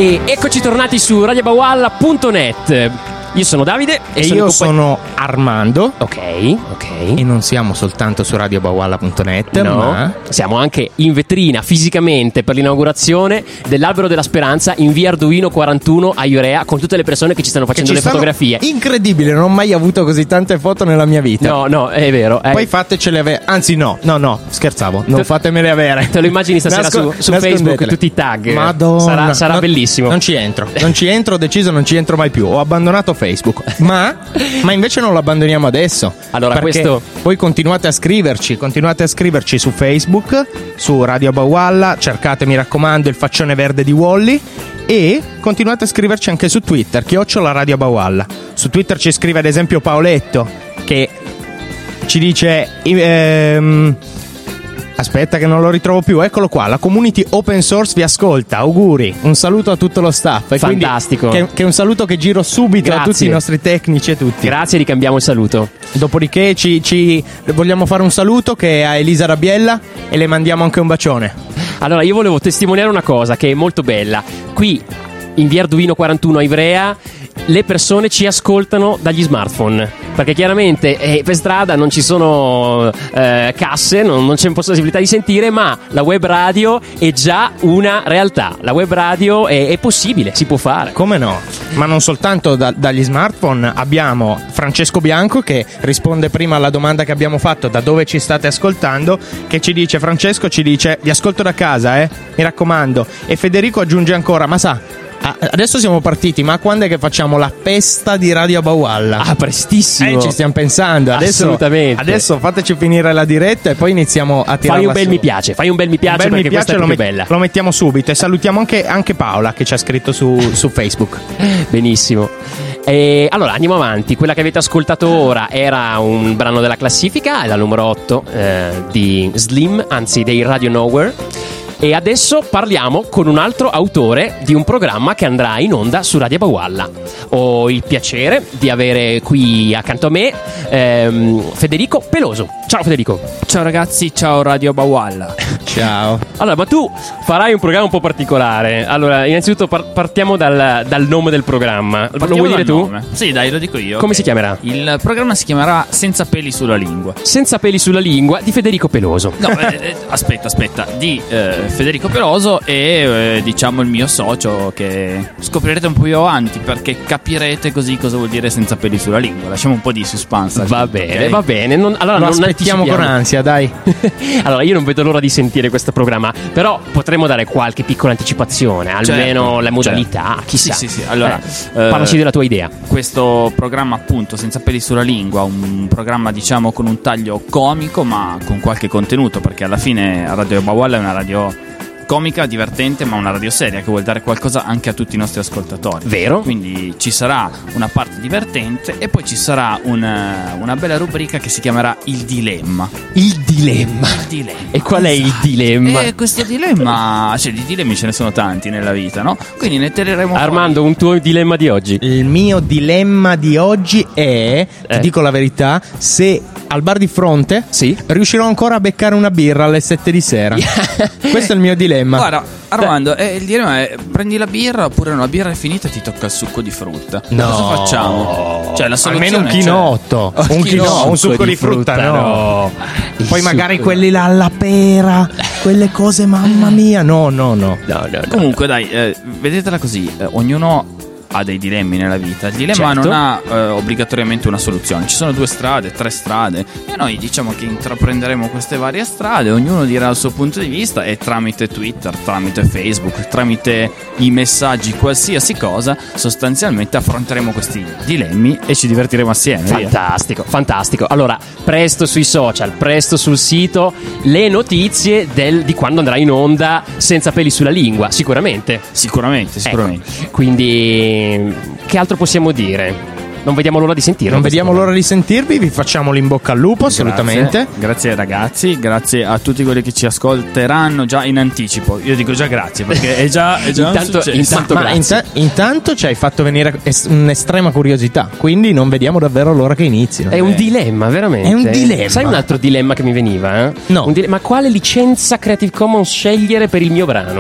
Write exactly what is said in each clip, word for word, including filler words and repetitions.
E eccoci tornati su radio bawalla punto net. Io sono Davide e, e sono io compagn- sono Armando. Ok, ok. E non siamo soltanto su radio bawalla punto net, no, ma siamo anche in vetrina fisicamente per l'inaugurazione dell'Albero della Speranza in via Arduino quarantuno a Ivrea, con tutte le persone che ci stanno facendo ci le stanno... fotografie. Incredibile, non ho mai avuto così tante foto nella mia vita. No, no, è vero. Eh. Poi fatecele avere. Anzi, no, no, no, scherzavo. Non te... fatemele avere. Te lo immagini stasera Nasco... su, su Facebook, tutti i tag. Madonna. Sarà, sarà non, bellissimo. Non ci entro, non ci entro, ho deciso, non ci entro mai più. Ho abbandonato Facebook. Ma Ma invece non lo abbandoniamo adesso. Allora, perché questo... voi continuate a scriverci, continuate a scriverci su Facebook, su Radio Bawalla, cercate, mi raccomando, il faccione verde di Wally, e continuate a scriverci anche su Twitter, chiocciola Radio Bawalla. Su Twitter ci scrive ad esempio Paoletto, che ci dice ehm, aspetta che non lo ritrovo più, eccolo qua, la community open source vi ascolta, auguri, un saluto a tutto lo staff. E fantastico, che, che è un saluto che giro subito Grazie. a tutti i nostri tecnici e tutti. Grazie, ricambiamo il saluto. Dopodiché ci, ci vogliamo fare un saluto che è a Elisa Rabiella e le mandiamo anche un bacione. Allora, io volevo testimoniare una cosa che è molto bella. Qui in via Arduino quarantuno a Ivrea le persone ci ascoltano dagli smartphone, perché chiaramente eh, per strada non ci sono eh, casse, non, non c'è possibilità di sentire, ma la web radio è già una realtà. La web radio è, è possibile, si può fare. Come no? Ma non soltanto da, dagli smartphone. Abbiamo Francesco Bianco che risponde prima alla domanda che abbiamo fatto, da dove ci state ascoltando, che ci dice, Francesco ci dice, vi ascolto da casa, eh, mi raccomando. E Federico aggiunge ancora, ma sa, adesso siamo partiti, ma quando è che facciamo la festa di Radio Bawalla? Ah, prestissimo. Eh, ci stiamo pensando. Adesso, assolutamente. Adesso fateci finire la diretta e poi iniziamo a tirare. Fai un bel su. mi piace, fai un bel mi piace, bel perché mi piace, questa è lo più met- bella. Lo mettiamo subito e salutiamo anche, anche Paola che ci ha scritto su, su Facebook. Benissimo. E allora andiamo avanti. Quella che avete ascoltato ora era un brano della classifica, è la numero otto eh, di Slim, anzi dei Radio Nowhere. E adesso parliamo con un altro autore di un programma che andrà in onda su Radio Bawalla. Ho il piacere di avere qui accanto a me ehm, Federico Peloso. Ciao Federico. Ciao ragazzi, ciao Radio Bawalla. Ciao. Allora, ma tu farai un programma un po' particolare. Allora, innanzitutto par- partiamo dal, dal nome del programma. Partiamo lo vuoi dire tu? Nome. Sì, dai, lo dico io. Come okay. si chiamerà? Il programma si chiamerà Senza peli sulla lingua. Senza peli sulla lingua di Federico Peloso. No, eh, aspetta, aspetta, di eh, Federico Peloso e eh, diciamo il mio socio, che scoprirete un po' più avanti, perché capirete così cosa vuol dire senza peli sulla lingua. Lasciamo un po' di suspense. Va bene, okay? va bene. Non, allora lo non aspettiamo con ansia, dai. Allora, io non vedo l'ora di sentire questo programma, però potremmo dare qualche piccola anticipazione, almeno certo, la modalità, certo. chissà. Sì, sì, sì. Allora, eh, parlaci della tua idea. Questo programma, appunto, Senza peli sulla lingua, un programma diciamo con un taglio comico ma con qualche contenuto, perché alla fine Radio Bawalla è una radio comica, divertente, ma una radio seria che vuol dare qualcosa anche a tutti i nostri ascoltatori. Vero? Quindi ci sarà una parte divertente e poi ci sarà una, una bella rubrica che si chiamerà Il Dilemma. Il dilemma. Il dilemma. E qual esatto. è il dilemma? E questo dilemma, cioè di dilemmi ce ne sono tanti nella vita, no? Quindi ne tireremo Armando, fuori. un tuo dilemma di oggi? Il mio dilemma di oggi è, eh. ti dico la verità, se al bar di fronte sì? riuscirò ancora a beccare una birra alle sette di sera. Questo è il mio dilemma. Guarda, Armando, eh, il dilemma è: prendi la birra oppure una birra è finita e ti tocca il succo di frutta. No. Cosa facciamo? Cioè, la soluzione, almeno un chinotto, cioè... un, un chino, chinotto un succo di frutta, frutta no. no. Poi magari succo. quelli là alla pera, quelle cose, mamma mia, no, no, no. No, no, no. Comunque, dai, eh, vedetela così: eh, ognuno ha dei dilemmi nella vita. Il dilemma certo. non ha eh, obbligatoriamente una soluzione. Ci sono due strade, tre strade, e noi diciamo che intraprenderemo queste varie strade. Ognuno dirà il suo punto di vista, e tramite Twitter, tramite Facebook, tramite i messaggi, qualsiasi cosa, sostanzialmente affronteremo questi dilemmi e ci divertiremo assieme. Fantastico, via. fantastico. Allora, presto sui social, presto sul sito, le notizie del, di quando andrà in onda Senza peli sulla lingua, sicuramente. Sicuramente, sicuramente. Ecco, quindi che altro possiamo dire? Non vediamo l'ora di sentirvi. Non vediamo l'ora di sentirvi, vi facciamo l'in bocca al lupo, Grazie. assolutamente. Grazie ai ragazzi, grazie a tutti quelli che ci ascolteranno già in anticipo. Io dico già grazie perché è già, è già intanto, un successo. intanto Ma, ma inta- intanto ci hai fatto venire es- un'estrema curiosità, quindi non vediamo davvero l'ora che inizino. È un dilemma, veramente. È un dilemma. Sai un altro dilemma che mi veniva? Eh? No. Un dile- ma quale licenza Creative Commons scegliere per il mio brano?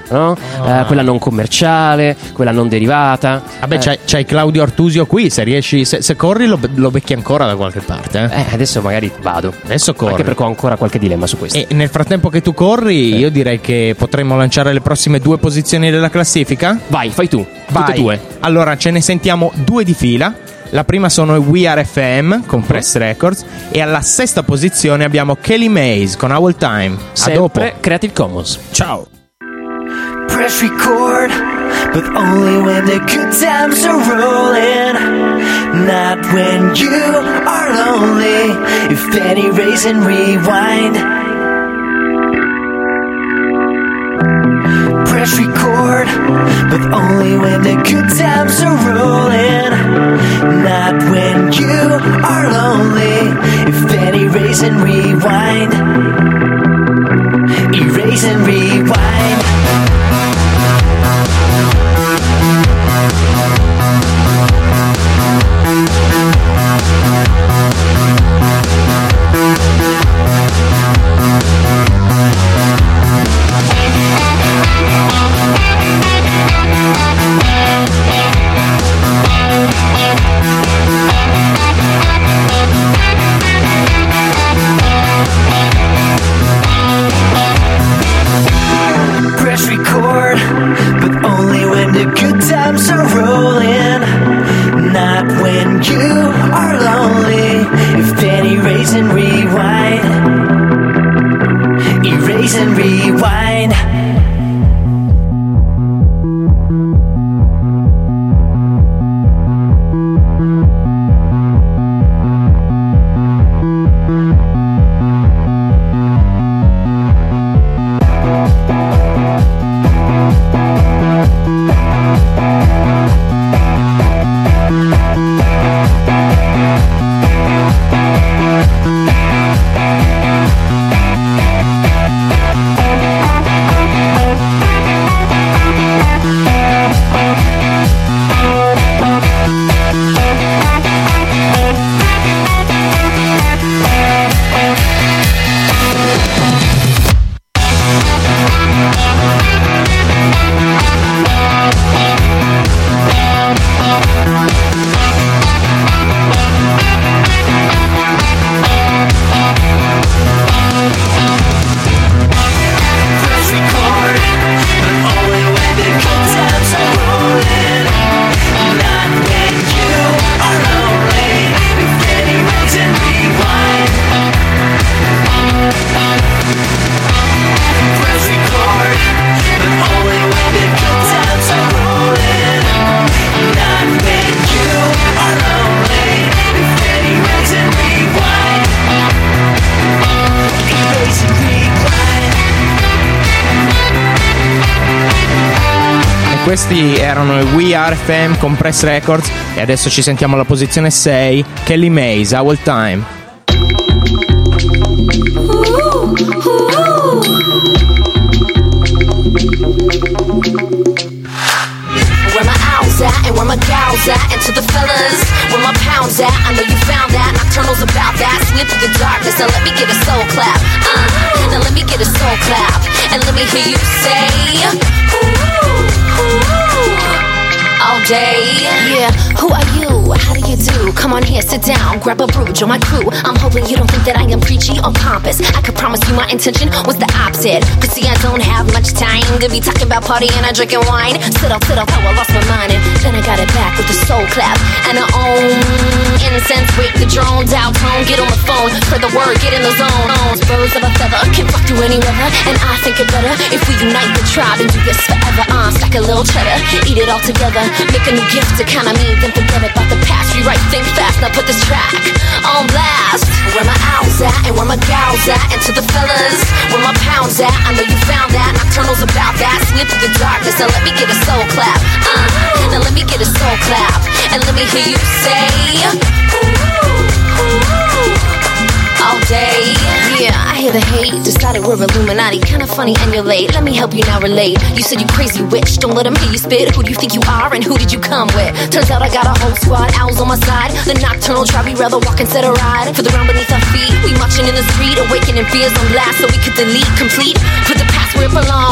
no? Oh. Eh, quella non commerciale, quella non derivata. Vabbè, eh, c'hai, c'hai Claudio Artusio qui. Se riesci, se, se corri, lo, lo becchi ancora da qualche parte. Eh? eh, adesso magari vado. Adesso corri. Anche perché ho ancora qualche dilemma su questo. E nel frattempo che tu corri, Eh. io direi che potremmo lanciare le prossime due posizioni della classifica. Vai, fai tu. Vai. Tutte e due. Allora, ce ne sentiamo due di fila. La prima sono i We Are F M con Press Records. E alla sesta posizione abbiamo Kelly Mays con Our Time. A dopo. Sempre Creative Commons. Ciao. Press record, but only when the good times are rolling. Not when you are lonely. If then erase and rewind. Press record, but only when the good times are rolling. Not when you are lonely. If then erase and rewind. Erase and rewind. Press record, but only when the good times are rolling. Not when you are lonely. If then erase and rewind. Erase and rewind. Questi erano i We Are F M con Press Records. E adesso ci sentiamo alla posizione sei, Kelly Mays, Our Time. Where my owls at and where my gals at, and to the fellas, where my pounds at, I know you found that. Nocturnal's about that. Sing it through the darkness. Now let me get a soul clap. Uh, now let me get a soul clap, and let me hear you say, ooh, ooh. All day. Yeah, who are you? How do you do? Come on here, sit down, grab a brew, join my crew. I'm hoping you don't think that I am preachy or pompous. I could promise you my intention was the opposite. But see, I don't have much time to be talking about partying and drinking wine. Sit up, sit up, how I lost my mind, and then I got it back with a soul clap and a own incense. Wake the drones out, tone, get on the phone, spread the word, get in the zone. Birds of a feather can flock through any weather, and I think it better if we unite the tribe and do this forever. Uh, stack a little cheddar, eat it all together, make a new gift to kind of me, then forget about the past. Rewrite, think fast, now put this track on blast. Where my owls at and where my gals at, and to the fellas, where my pounds at, I know you found that. Nocturnal's about that. Sing it through the darkness, now let me get a soul clap. Uh, now let me get a soul clap, and let me hear you say, ooh, ooh. All day. Yeah, I hear the hate. Decided we're Illuminati. Kinda funny and you're late. Let me help you now relate. You said you crazy witch. Don't let them hear you spit. Who do you think you are and who did you come with? Turns out I got a whole squad. Owls on my side. The nocturnal tribe. We rather walk instead of ride. For the ground beneath our feet. We marching in the street. Awakening fears on blast so we could delete, complete. Put the past where it belongs.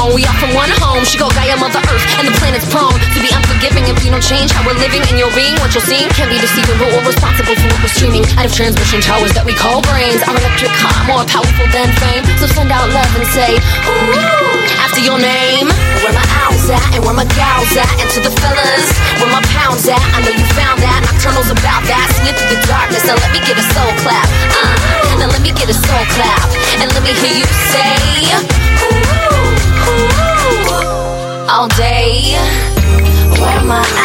wrong. We are from one home. She go Gaia, Mother Earth, and the planet's prone to be unforgiving if you don't change how we're living. In your being, what you're seeing can be deceiving, but we're responsible for what we're streaming out of transmission towers that we call brains. Our electric car more powerful than fame. So send out love and say, ooh, after your name. Where my owls at and where my gals at, and to the fellas, where my pounds at. I know you found that. Nocturnal's about that. Seeing through the darkness. Now let me get a soul clap. Uh, now let me get a soul clap, and let me hear you say, ooh, ooh, all day. Where my